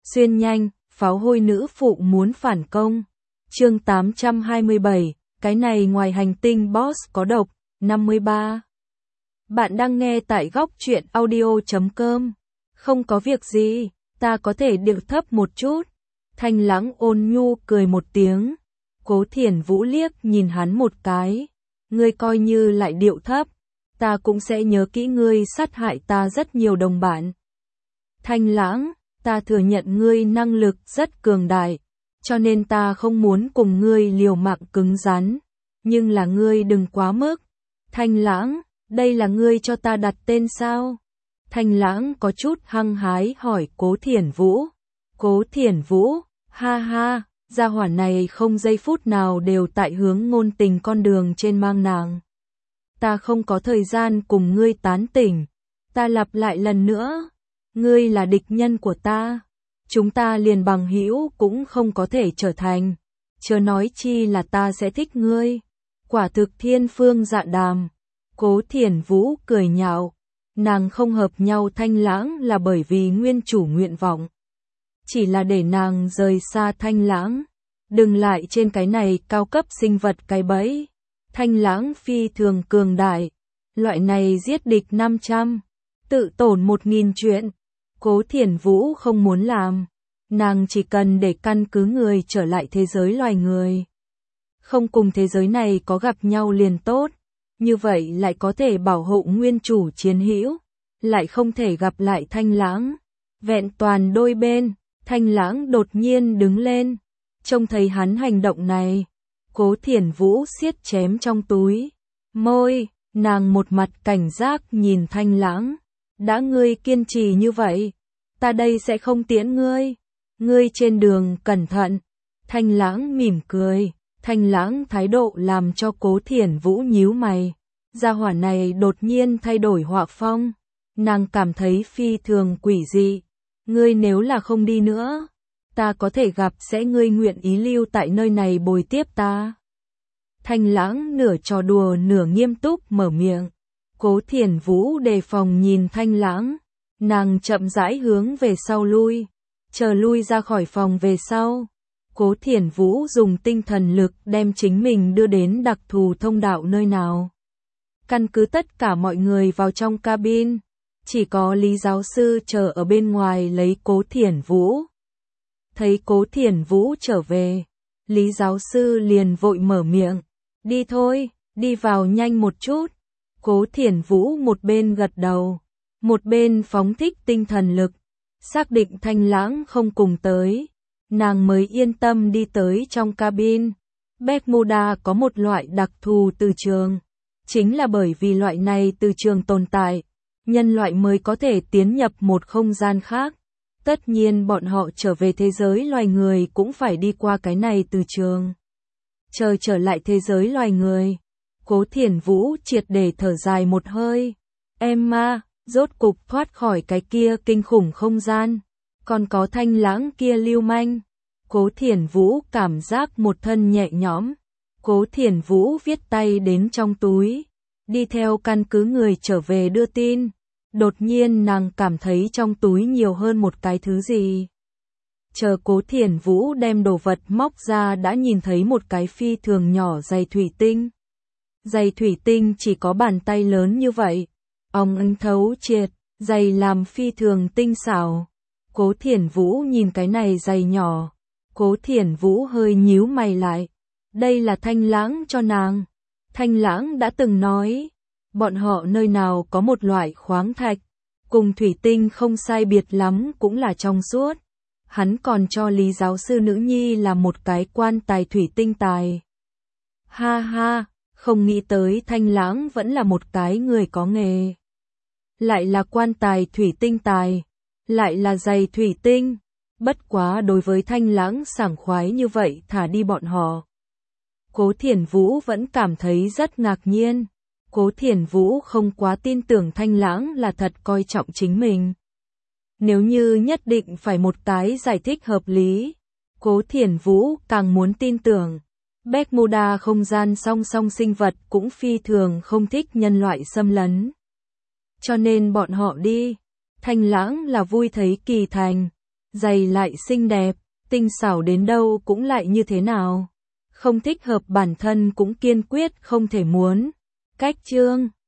Xuyên nhanh, pháo hôi nữ phụ muốn phản công. Chương 827, cái này ngoài hành tinh boss có độc, 53. Bạn đang nghe tại góc truyện audio.com. Không có việc gì, ta có thể điệu thấp một chút. Thanh Lãng ôn nhu cười một tiếng. Cố Thiển Vũ liếc nhìn hắn một cái. Ngươi coi như lại điệu thấp, ta cũng sẽ nhớ kỹ ngươi sát hại ta rất nhiều đồng bạn. Thanh Lãng, ta thừa nhận ngươi năng lực rất cường đại, cho nên ta không muốn cùng ngươi liều mạng cứng rắn, nhưng là ngươi đừng quá mức. Thanh Lãng, đây là ngươi cho ta đặt tên sao? Thanh Lãng có chút hăng hái hỏi Cố Thiển Vũ. Cố Thiển Vũ, ha ha, gia hỏa này không giây phút nào đều tại hướng ngôn tình con đường trên mang nàng. Ta không có thời gian cùng ngươi tán tỉnh. Ta lặp lại lần nữa, ngươi là địch nhân của ta. Chúng ta liền bằng hữu cũng không có thể trở thành. Chớ nói chi là ta sẽ thích ngươi. Quả thực thiên phương dạ đàm. Cố Thiển Vũ cười nhạo. Nàng không hợp nhau Thanh Lãng là bởi vì nguyên chủ nguyện vọng. Chỉ là để nàng rời xa Thanh Lãng. Đừng lại trên cái này cao cấp sinh vật cái bẫy. Thanh Lãng phi thường cường đại. Loại này giết địch 500. Tự tổn 1000 chuyện. Cố Thiển Vũ không muốn làm. Nàng chỉ cần để căn cứ người trở lại thế giới loài người. Không cùng thế giới này có gặp nhau liền tốt. Như vậy lại có thể bảo hộ nguyên chủ chiến hữu. Lại không thể gặp lại Thanh Lãng. Vẹn toàn đôi bên. Thanh Lãng đột nhiên đứng lên. Trông thấy hắn hành động này. Cố Thiển Vũ siết chém trong túi. Môi, nàng một mặt cảnh giác nhìn Thanh Lãng. Đã ngươi kiên trì như vậy, ta đây sẽ không tiễn ngươi. Ngươi trên đường cẩn thận. Thanh Lãng mỉm cười. Thanh Lãng thái độ làm cho Cố Thiển Vũ nhíu mày. Gia hỏa này đột nhiên thay đổi họa phong. Nàng cảm thấy phi thường quỷ dị. Ngươi nếu là không đi nữa, ta có thể gặp sẽ ngươi nguyện ý lưu tại nơi này bồi tiếp ta. Thanh Lãng nửa trò đùa nửa nghiêm túc mở miệng. Cố Thiển Vũ đề phòng nhìn Thanh Lãng. Nàng chậm rãi hướng về sau lui. Chờ lui ra khỏi phòng về sau. Cố Thiển Vũ dùng tinh thần lực đem chính mình đưa đến đặc thù thông đạo nơi nào. Căn cứ tất cả mọi người vào trong cabin. Chỉ có Lý giáo sư chờ ở bên ngoài lấy Cố Thiển Vũ. Thấy Cố Thiển Vũ trở về, Lý giáo sư liền vội mở miệng. Đi thôi, đi vào nhanh một chút. Cố Thiển Vũ một bên gật đầu, một bên phóng thích tinh thần lực. Xác định Thanh Lãng không cùng tới, nàng mới yên tâm đi tới trong cabin. Bermuda có một loại đặc thù từ trường. Chính là bởi vì loại này từ trường tồn tại, nhân loại mới có thể tiến nhập một không gian khác. Tất nhiên bọn họ trở về thế giới loài người cũng phải đi qua cái này từ trường. Chờ trở lại thế giới loài người, Cố Thiển Vũ triệt để thở dài một hơi. Emma, rốt cục thoát khỏi cái kia kinh khủng không gian. Còn có Thanh Lãng kia lưu manh. Cố Thiển Vũ cảm giác một thân nhẹ nhõm. Cố Thiển Vũ viết tay đến trong túi. Đi theo căn cứ người trở về đưa tin. Đột nhiên nàng cảm thấy trong túi nhiều hơn một cái thứ gì. Chờ Cố Thiển Vũ đem đồ vật móc ra đã nhìn thấy một cái phi thường nhỏ giày thủy tinh. Giày thủy tinh chỉ có bàn tay lớn như vậy. Óng ánh thấu triệt, giày làm phi thường tinh xảo. Cố Thiển Vũ nhìn cái này giày nhỏ. Cố Thiển Vũ hơi nhíu mày lại. Đây là Thanh Lãng cho nàng. Thanh Lãng đã từng nói. Bọn họ nơi nào có một loại khoáng thạch. Cùng thủy tinh không sai biệt lắm cũng là trong suốt. Hắn còn cho Lý giáo sư nữ nhi là một cái quan tài thủy tinh tài. Ha ha, không nghĩ tới Thanh Lãng vẫn là một cái người có nghề. Lại là quan tài thủy tinh tài. Lại là giày thủy tinh. Bất quá đối với Thanh Lãng sảng khoái như vậy thả đi bọn họ. Cố Thiển Vũ vẫn cảm thấy rất ngạc nhiên. Cố Thiển Vũ không quá tin tưởng Thanh Lãng là thật coi trọng chính mình. Nếu như nhất định phải một cái giải thích hợp lý, Cố Thiển Vũ càng muốn tin tưởng. Bermuda không gian song song sinh vật cũng phi thường không thích nhân loại xâm lấn. Cho nên bọn họ đi. Thanh Lãng là vui thấy kỳ thành. Giày lại xinh đẹp, tinh xảo đến đâu cũng lại như thế nào. Không thích hợp bản thân cũng kiên quyết không thể muốn. Cách chương